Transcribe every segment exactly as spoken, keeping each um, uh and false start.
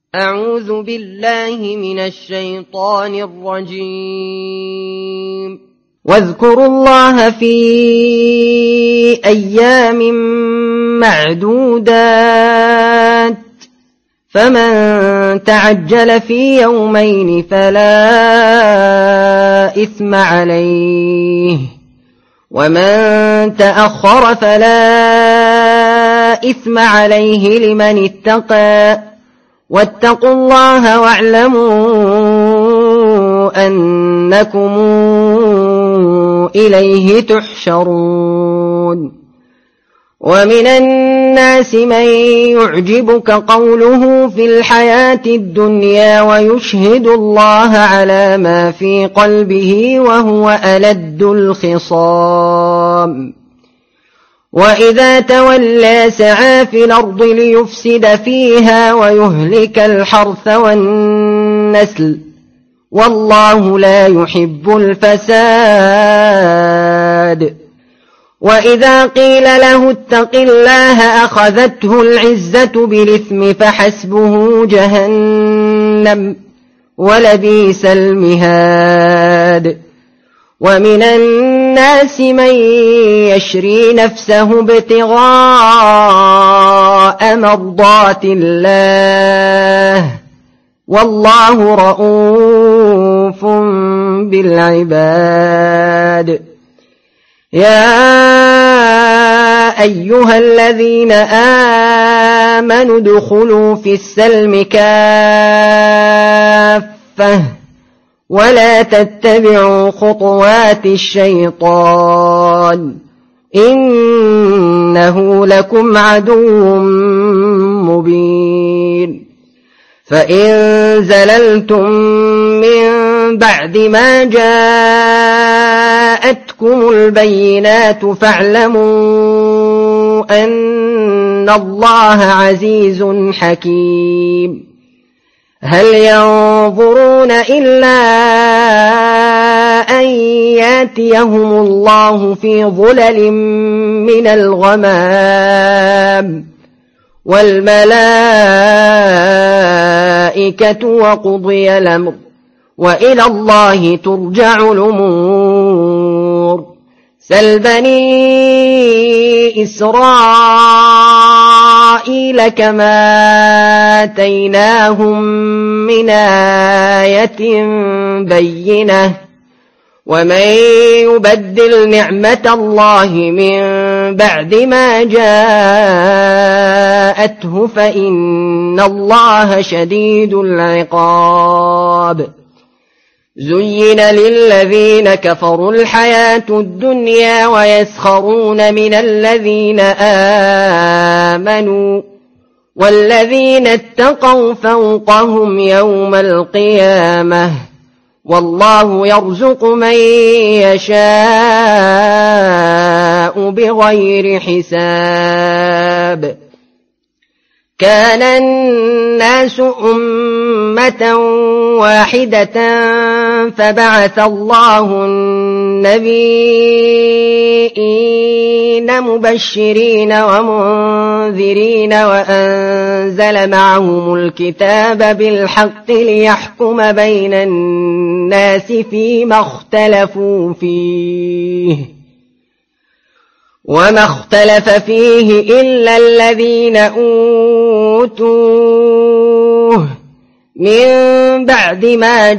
أعوذ بالله من الشيطان الرجيم. واذكروا الله في أيام معدودات، فمن تعجل في يومين فلا إثم عليه، ومن تأخر فلا إثم عليه لمن اتقى. واتقوا الله واعلموا أنكم إليه تحشرون. ومن الناس من يعجبك قوله في الحياة الدنيا ويشهد الله على ما في قلبه وهو ألد الخصام. وإذا تولى سعى في الأرض ليفسد فيها ويهلك الحرث والنسل، والله لا يحب الفساد. وإذا قيل له اتق الله أخذته العزة بالإثم فحسبه جهنم ولبئس المهاد. ومن الناس من يشري نفسه ابتغاء مرضات الله، والله رؤوف بالعباد. يا أيها الذين آمنوا ادخلوا في السلم كافة ولا تتبعوا خطوات الشيطان، إنه لكم عدو مبين. فإن زللتم من بعد ما جاءتكم البينات فاعلموا أن الله عزيز حكيم. هل ينظرون إلا أن ياتيهم الله في ظلل من الغمام والملائكة وقضي الأمر وإلى الله ترجع الأمور. سل بني إسرائيل كما آتيناهم من آية بينة، ومن يبدل نعمة الله من بعد ما جاءته فإن الله شديد العقاب. زين للذين كفروا الحياة الدنيا ويسخرون من الذين آمنوا، والذين اتقوا فوقهم يوم القيامة، والله يرزق من يشاء بغير حساب. كان الناس أمة واحدة فبعث الله النبيين مبشرين ومنذرين وأنزل معهم الكتاب بالحق ليحكم بين الناس فيما اختلفوا فيه، وما اختلف فيه إلا الذين أوتوه من بعد ما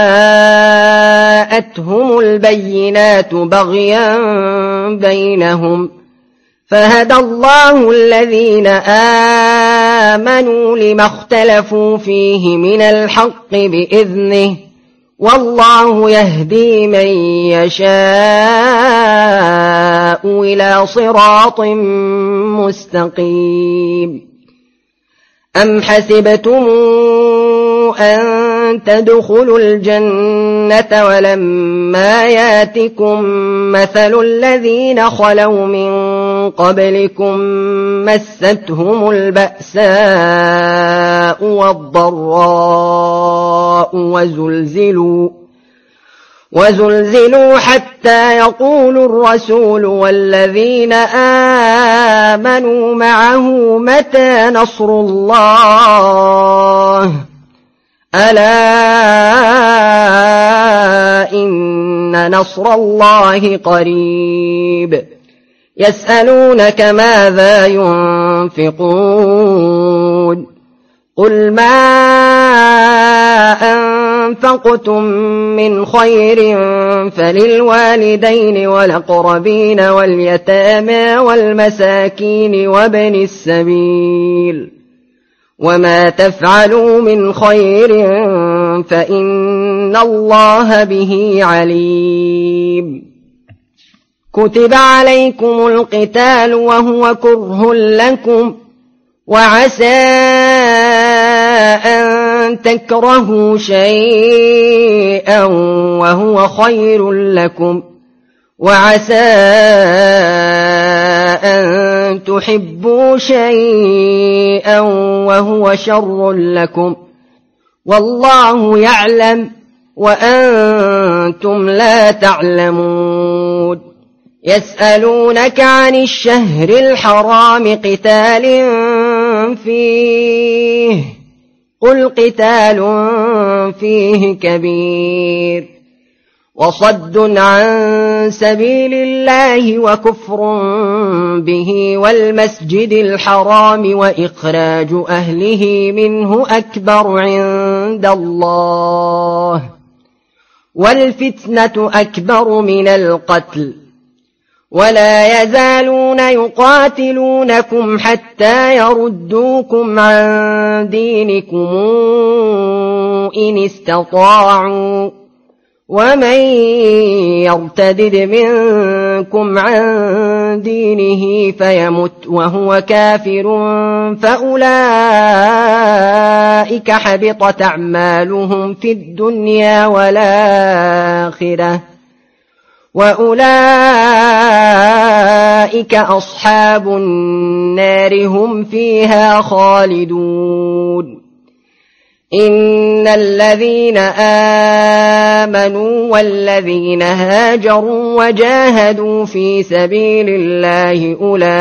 جاءتهم البينات بغيا بينهم، فهدى الله الذين آمنوا لما اختلفوا فيه من الحق بإذنه، والله يهدي من يشاء إلى صراط مستقيم. أم حسبتم أن تدخلوا الجنة ولما ياتكم مثل الذين خلوا من قبلكم مستهم البأساء والضراء وزلزلوا وزلزلوا حتى يقول الرسول والذين آمنوا معه متى نصر الله نصر الله قريب يسألونك ماذا ينفقون قل ما أنفقتم من خير فللوالدين والأقربين واليتامى والمساكين وابن السبيل وما تفعلوا من خير فإن الله به عليم كتب عليكم القتال وهو كره لكم وعسى أن تكرهوا شيئا وهو خير لكم وعسى أن تحبوا شيئا وهو شر لكم والله يعلم وأنتم لا تعلمون يسألونك عن الشهر الحرام قتال فيه قل قتال فيه كبير وصد عن سبيل الله وكفر به والمسجد الحرام وإخراج أهله منه أكبر عند الله والفتنة أكبر من القتل ولا يزالون يقاتلونكم حتى يردوكم عن دينكم إن استطاعوا ومن يرتدد منكم عن دينه فيمت وهو كافر فأولئك حبطت أعمالهم في الدنيا والآخرة وأولئك أصحاب النار هم فيها خالدون إن الذين آمنوا والذين هاجروا وجاهدوا في سبيل الله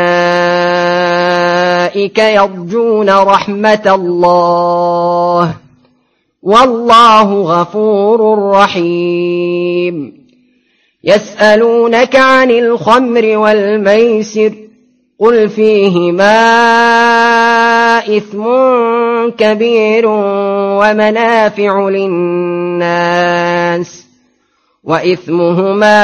أولئك يرجون رحمة الله والله غفور رحيم يسألونك عن الخمر والميسر قل فيهما إثم كبير ومنافع للناس وإثمهما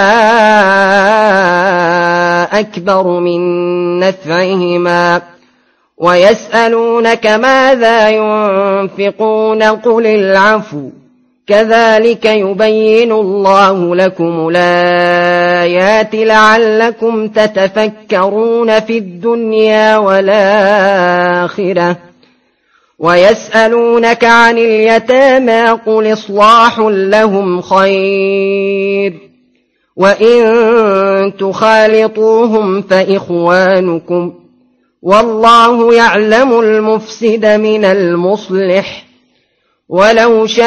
أكبر من نفعهما ويسألونك ماذا ينفقون قل العفو كذلك يبين الله لكم الآيات لعلكم تتفكرون في الدنيا والآخرة ويسألونك عن اليتامى قل إصلاح لهم خير وإن تخالطوهم فإخوانكم والله يعلم المفسد من المصلح ولو شاء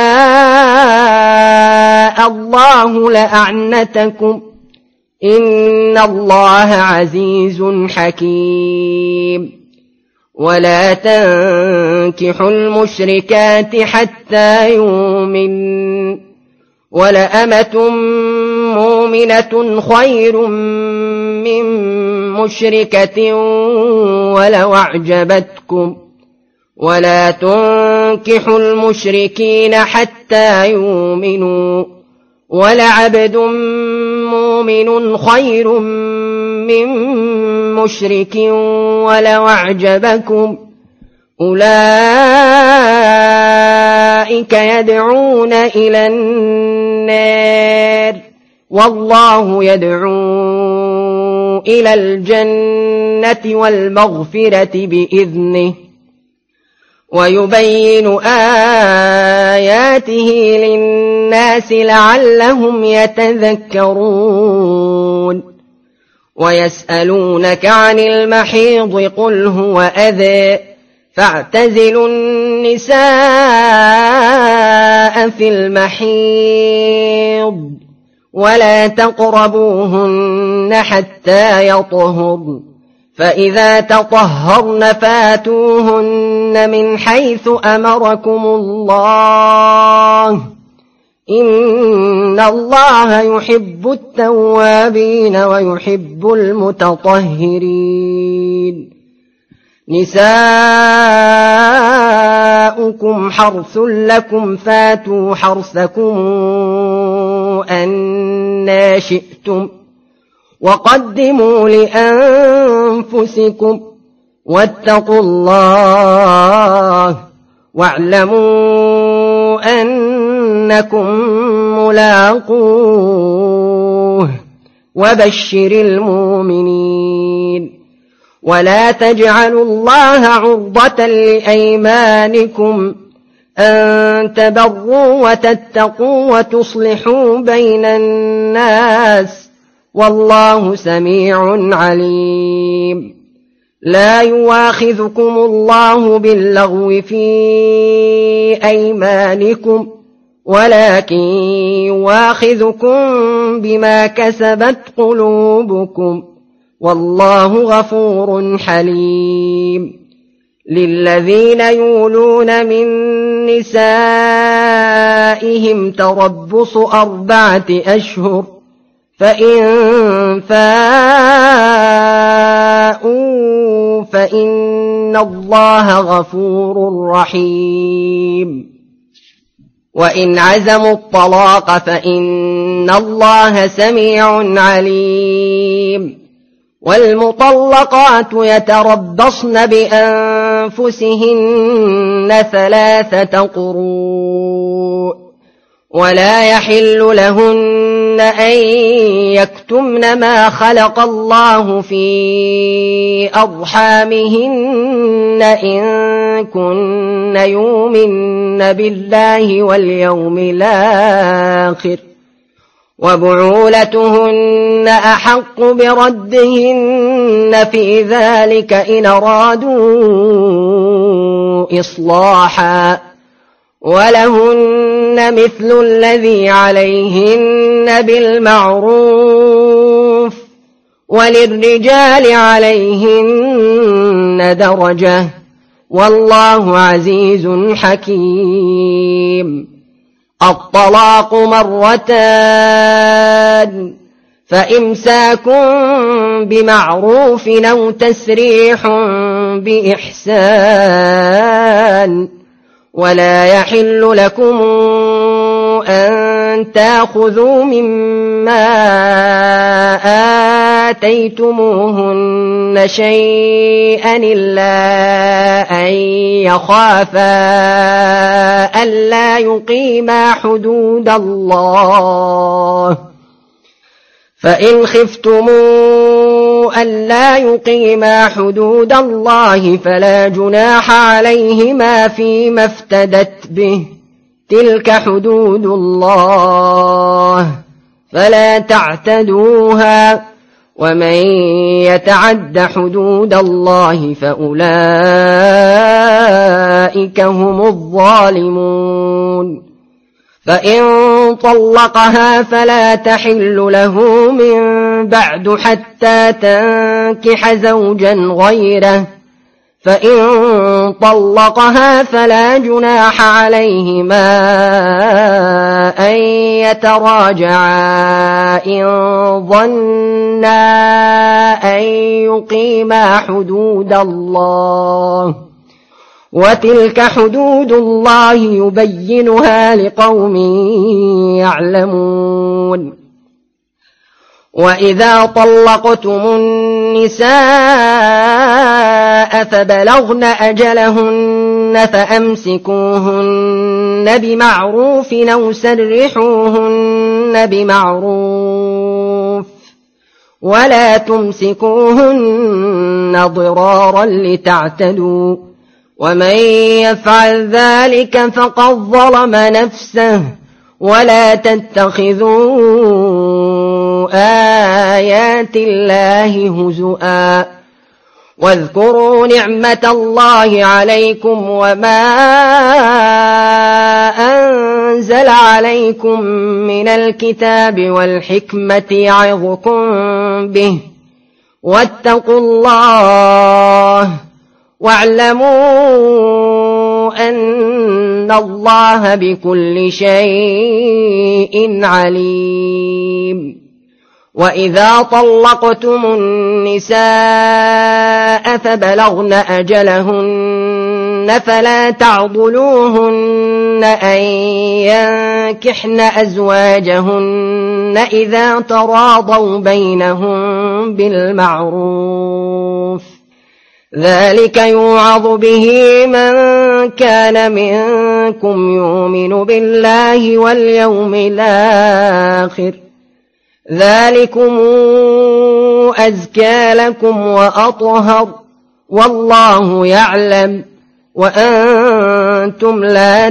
الله لأعنتكم إن الله عزيز حكيم ولا تنكحوا المشركات حتى يؤمن ولأمة مؤمنة خير من مشركة ولو أعجبتكم ولا تنكحوا المشركين حتى يؤمنوا ولعبد مؤمن خير من مشرك ولو أعجبكم أولئك يدعون إلى النار والله يدعو إلى الجنة والمغفرة بإذنه ويبين آياته للناس لعلهم يتذكرون ويسألونك عن المحيض قل هو أذى فاعتزلوا النساء في المحيض ولا تقربوهن حتى يطهرن فإذا تطهرن فاتوهن من حيث أمركم الله إن الله يحب التوابين ويحب المتطهرين نساؤكم حرث لكم فاتوا حرثكم أنى شئتم وقدموا لأنفسكم واتقوا الله واعلموا أنكم ملاقوه وبشر المؤمنين ولا تجعلوا الله عرضة لأيمانكم أن تبروا وتتقوا وتصلحوا بين الناس والله سميع عليم لا يواخذكم الله باللغو في أيمانكم ولكن يواخذكم بما كسبت قلوبكم والله غفور حليم للذين يولون من نسائهم تربص أربعة أشهر فإن فاءوا فإن الله غفور رحيم وإن عزموا الطلاق فإن الله سميع عليم والمطلقات يتربصن بأنفسهن ثلاثة قروء ولا يحل لهن أن يكتمن ما خلق الله في أرحامهن إن كن يؤمن بالله واليوم الآخر وبعولتهن أحق بردهن في ذلك إن أرادوا إصلاحا ولهن مثل الذي عليهن بالمعروف وللرجال عليهن درجة والله عزيز حكيم الطلاق مرتان فإمساك بمعروف أو تسريح بإحسان ولا يحل لكم أن تأخذوا مما آتيتموهن شيئا إلا أن يخافا ألا يقيما حدود الله فإن خفتموا ألا يقيما حدود الله فلا جناح عليهما فيما افتدت به تلك حدود الله فلا تعتدوها ومن يتعد حدود الله فأولئك هم الظالمون فإن طلقها فلا تحل له من بعد حتى تنكح زوجا غيره فإن طلقها فلا جناح عليهما أن يتراجعا إن ظنا أن يقيما حدود الله وتلك حدود الله يبينها لقوم يعلمون وإذا طلقتم النساء فبلغن أجلهن فأمسكوهن بمعروف أو سرحوهن بمعروف ولا تمسكوهن ضرارا لتعتدوا ومن يفعل ذلك فقد ظلم نفسه ولا تتخذوا آيات الله هزؤا واذكروا نعمة الله عليكم وما أنزل عليكم من الكتاب والحكمة يعظكم به واتقوا الله واعلموا أن إن الله بكل شيء عليم وإذا طلقتم النساء فبلغن أجلهن فلا تعضلوهن أن ينكحن أزواجهن إذا تراضوا بينهم بالمعروف ذلك يوعظ به من كان منكم يؤمن بالله واليوم الآخر ذلكم أزكى لكم وأطهر والله يعلم وأنتم لا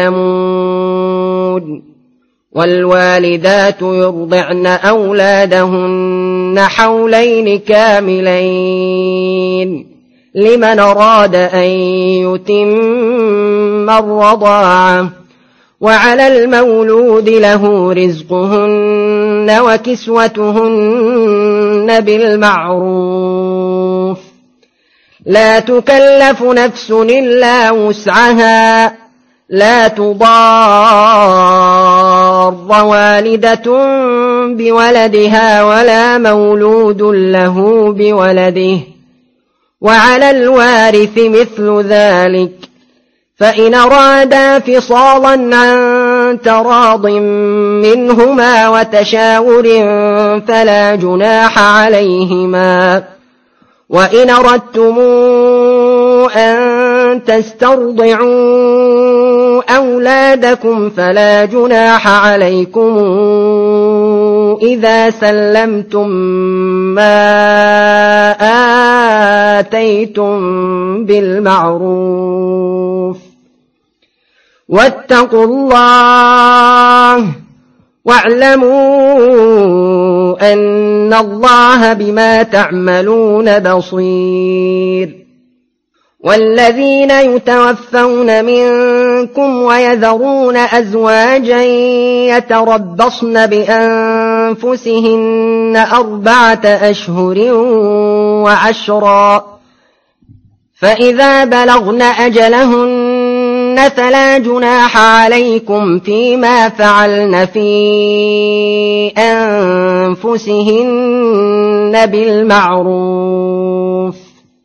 تعلمون والوالدات يرضعن أولادهن حولين كاملين لمن أراد أن يتم الرضاعة وعلى المولود له رزقهن وكسوتهن بالمعروف لا تكلف نفس إلا وسعها لا تضار والدة بولدها ولا مولود له بولده وعلى الوارث مثل ذلك فإن أرادا فصالا عن تراض منهما وتشاور فلا جناح عليهما وإن أردتم أن تسترضعوا أولادكم فلا جناح عليكم إذا سلمتم ما آتيتم بالمعروف واتقوا الله واعلموا أن الله بما تعملون بصير والذين يتوفون منكم ويذرون أزواجا يتربصن بأنفسهن أربعة أشهر وعشرا فإذا بلغن أجلهن فلا جناح عليكم فيما فعلن في أنفسهن بالمعروف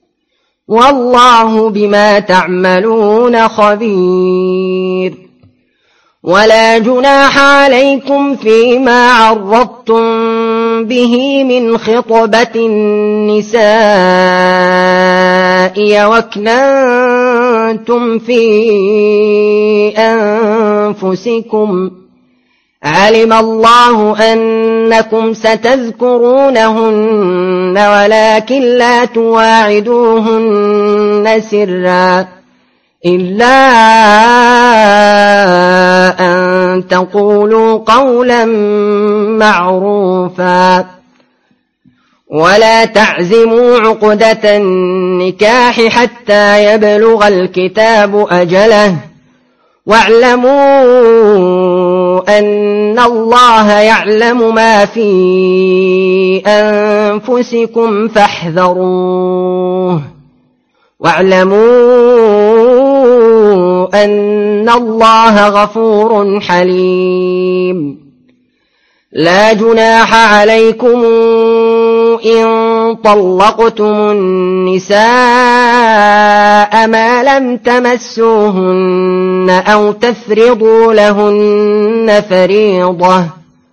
والله بما تعملون خبير ولا جناح عليكم فيما عرضتم به من خطبة النساء وأكننتم في أنفسكم علم الله أنكم ستذكرونهن ولكن لا تواعدوهن سرا إلا أن تقولوا قولا معروفا ولا تعزموا عقدة النكاح حتى يبلغ الكتاب أجله واعلموا أن الله يعلم ما في أنفسكم فاحذروه واعلموا أن الله غفور حليم لا جناح عليكم إن طلقتم النساء ما لم تمسوهن أو تفرضوا لهن فريضة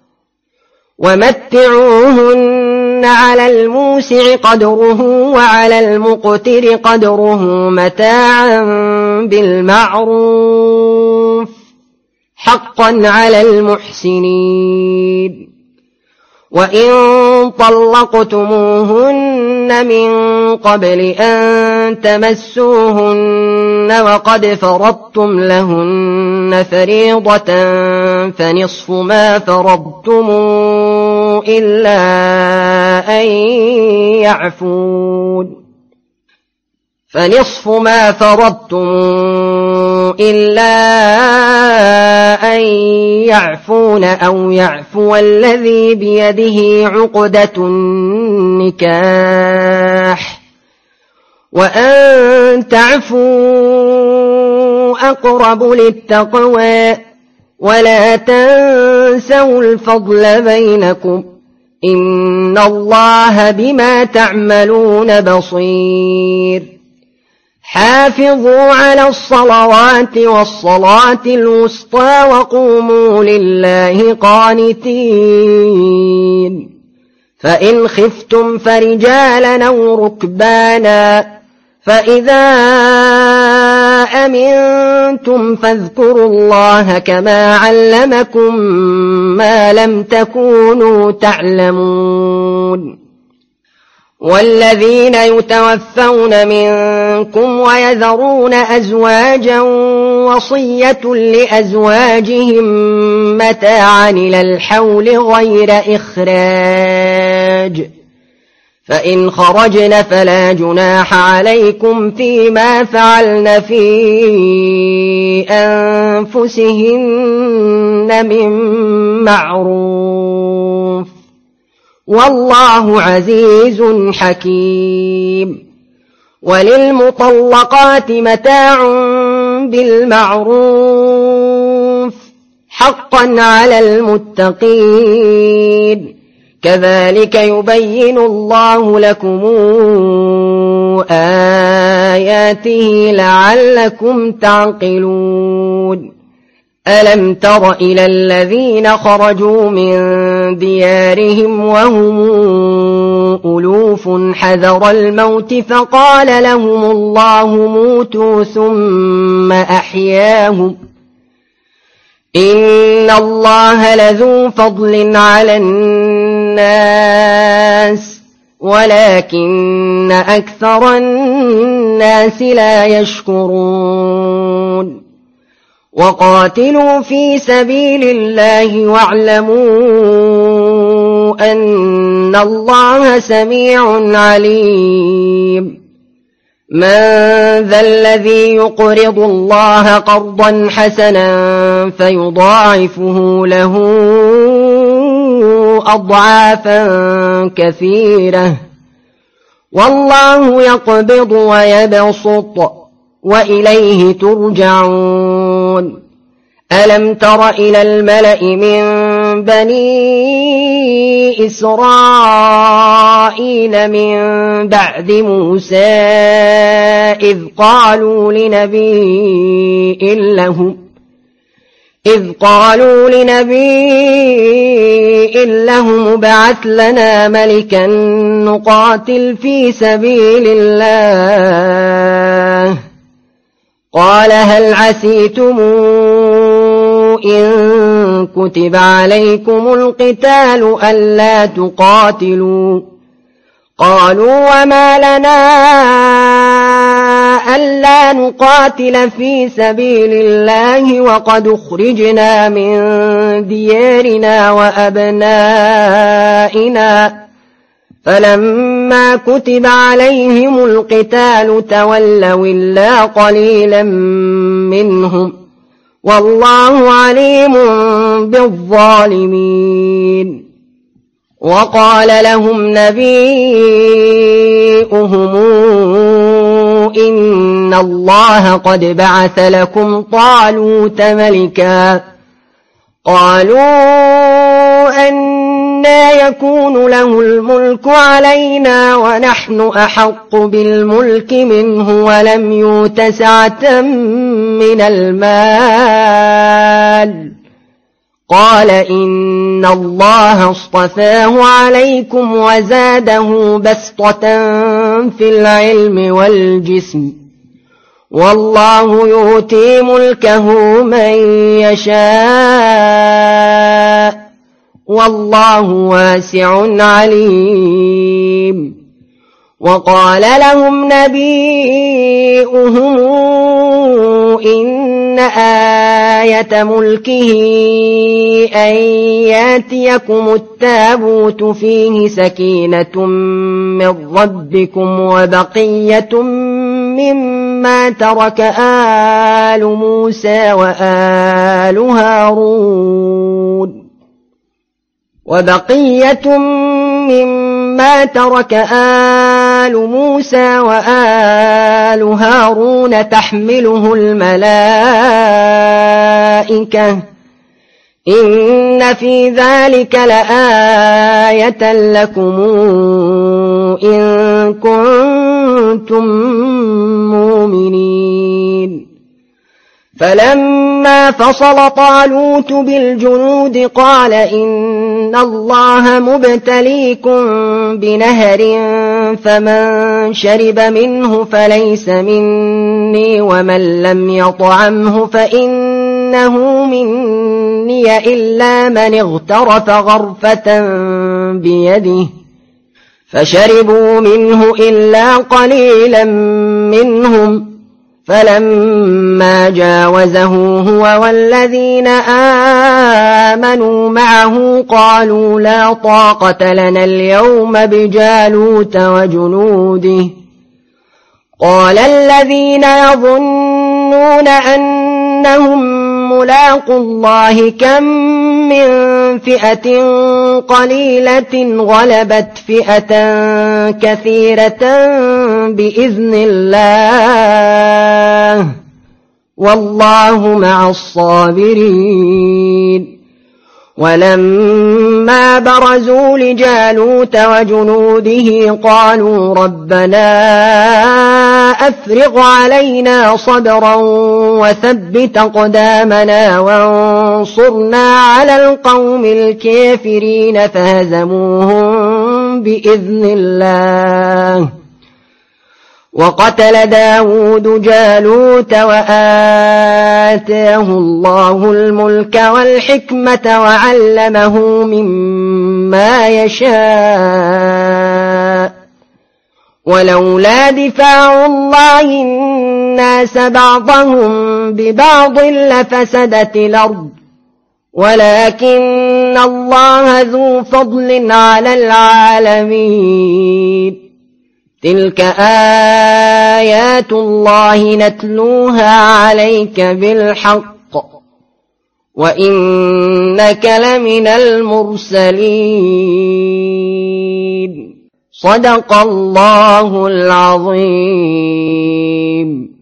ومتعوهن على الموسع قدره وعلى المقتر قدره متاعا بالمعروف حقا على المحسنين وإن طلقتموهن من قبل أن تمسوهن وقد فرضتم لهن فريضة فنصف ما فرضتم إلا أن يعفون فنصف ما فرضتم إلا أن يعفون أو يعفو الذي بيده عقدة النكاح وأن تعفوا أقرب للتقوى ولا تنسوا الفضل بينكم إن الله بما تعملون بصير حافظوا على الصلوات والصلاة الوسطى وقوموا لله قانتين فإن خفتم فرجالا أو ركبانا فإذا أمنتم فاذكروا الله كما علمكم ما لم تكونوا تعلمون والذين يتوفون منكم ويذرون أزواجا وصية لأزواجهم متاعا إلى الحول غير إخراج فإن خرجن فلا جناح عليكم فيما فعلن في أنفسهن من معروف والله عزيز حكيم وللمطلقات متاع بالمعروف حقا على المتقين كذلك يبين الله لكم آياته لعلكم تعقلون ألم تر إلى الذين خرجوا من ديارهم وهم ألوف حذر الموت فقال لهم الله موتوا ثم أحياهم إن الله لذو فضل على الناس ولكن أكثر الناس لا يشكرون وقاتلوا في سبيل الله واعلموا أن الله سميع عليم من ذا الذي يقرض الله قرضا حسنا فيضاعفه له أضعافا كثيرة والله يقبض ويبسط وإليه ترجعون ألم تر إلى الملأ من بني إسرائيل من بعد موسى إذ قالوا لنبي لهم إذ قالوا لنبي لهم ابعث لنا ملكا نقاتل في سبيل الله قال هل عسيتم إن كتب عليكم القتال ألا تقاتلوا قالوا وما لنا ألا نقاتل في سبيل الله وقد أخرجنا من ديارنا وأبنائنا فلما كتب عليهم القتال تولوا إلا قليلا منهم والله عليم بالظالمين وقال لهم نبيئهم إن الله قد بعث لكم طالوت ملكا قالوا أنى يكون له الملك علينا ونحن أحق بالملك منه ولم يؤت سعة من المال قال إن الله اصطفاه عليكم وزاده بسطة في العلم والجسم والله يؤتي ملكه من يشاء والله واسع عليم وقال لهم نبيئهم إن آية ملكه أن ياتيكم التابوت فيه سكينة من ربكم وبقية مما ترك آل موسى وآل هارون وبقية مما مما ترك آل موسى وآل هارون تحمله الملائكة إن في ذلك لآية لكم إن كنتم مؤمنين فلما فصل طالوت بالجنود قال إن الله مبتليكم بنهر فمن شرب منه فليس مني ومن لم يطعمه فإنه مني إلا من اغترف غرفة بيده فشربوا منه إلا قليلا منهم فلما جاوزه هو والذين آمنوا معه قالوا لا طاقة لنا اليوم بجالوت وجنوده قال الذين يظنون أنهم ملاقوا الله كم من فئة قليلة غلبت فئة كثيرة بإذن الله والله مع الصابرين ولما برزوا لجالوت وجنوده قالوا ربنا أفرغ علينا صبرا وثبت أقدامنا وانصرنا على القوم الكافرين فهزموهم بإذن الله وقتل داود جالوت وآتاه الله الملك والحكمة وعلمه مما يشاء ولولا دفاع الله الناس بعضهم ببعض لفسدت الأرض ولكن الله ذو فضل على العالمين تلك آيات الله نتلوها عليك بالحق وإنك لمن المرسلين صدق الله العظيم.